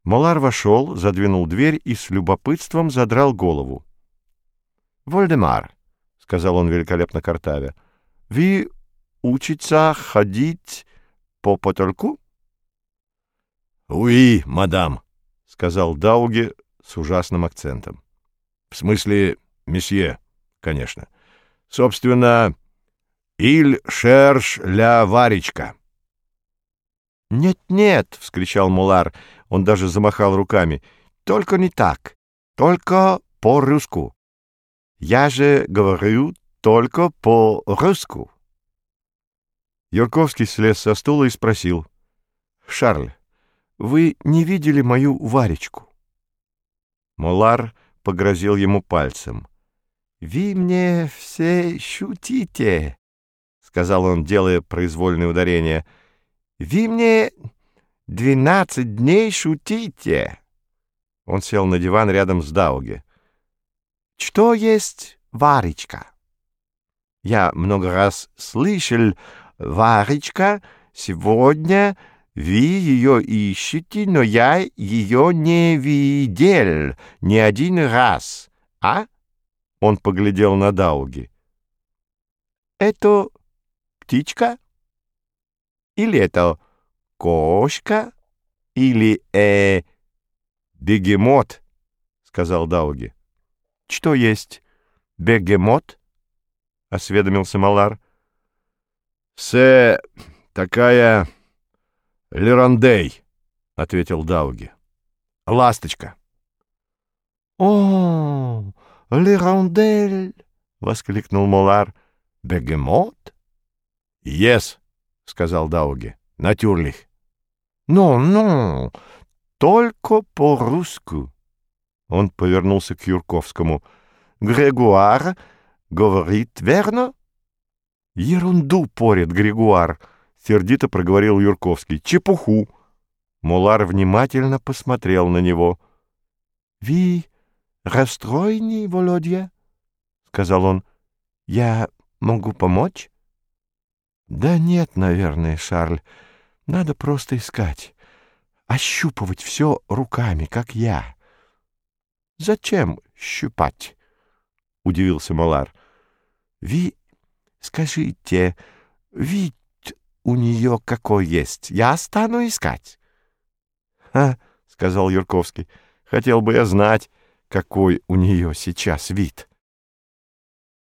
Молар вошел, задвинул дверь и с любопытством задрал голову. — Вольдемар, — сказал он великолепно картавя, — вы учиться ходить по потолку? — «Уи, мадам», — сказал Дауге с ужасным акцентом. — «в смысле, месье, конечно. Собственно, «Иль шерш ля варечка». «Нет-нет», — вскричал Молар, он даже замахал руками, — «только не так, только по-русски. Я же говорю только по-русски». Юрковский слез со стула и спросил: «Шарль, вы не видели мою Варечку?» Молар погрозил ему пальцем. «Вы мне все шутите», — сказал он, делая произвольное ударение. «Вы мне 12 дней шутите». Он сел на диван рядом с Дауге. «Что есть Варечка?» «Я много раз слышал, Варечка, сегодня вы ее ищете, но я ее не видел ни один раз, а?» Он поглядел на Дауги. «Это птичка? Или это кошка? Или бегемот?» — сказал Дауги. «Что есть бегемот?» — осведомился Молар. «Се такая лерандей», — ответил Дауги. «Ласточка». «О, лирандель!» — воскликнул Молар. «Бегемот?» «Ес», — сказал Дауги, — «натюрлих». «Ну, только по-русски». Он повернулся к Юрковскому. «Грегуар говорит верно?» «Ерунду порет Грегуар», — сердито проговорил Юрковский. «Чепуху». Молар внимательно посмотрел на него. «Вы расстроены, Володя?» — сказал он. «Я могу помочь?» «Да нет, наверное, Шарль. Надо просто искать, ощупывать все руками, как я». «Зачем щупать?» — удивился Молар. «Вы скажите, вид у нее какой есть? Я стану искать». «Ха», — сказал Юрковский, — «хотел бы я знать, какой у нее сейчас вид».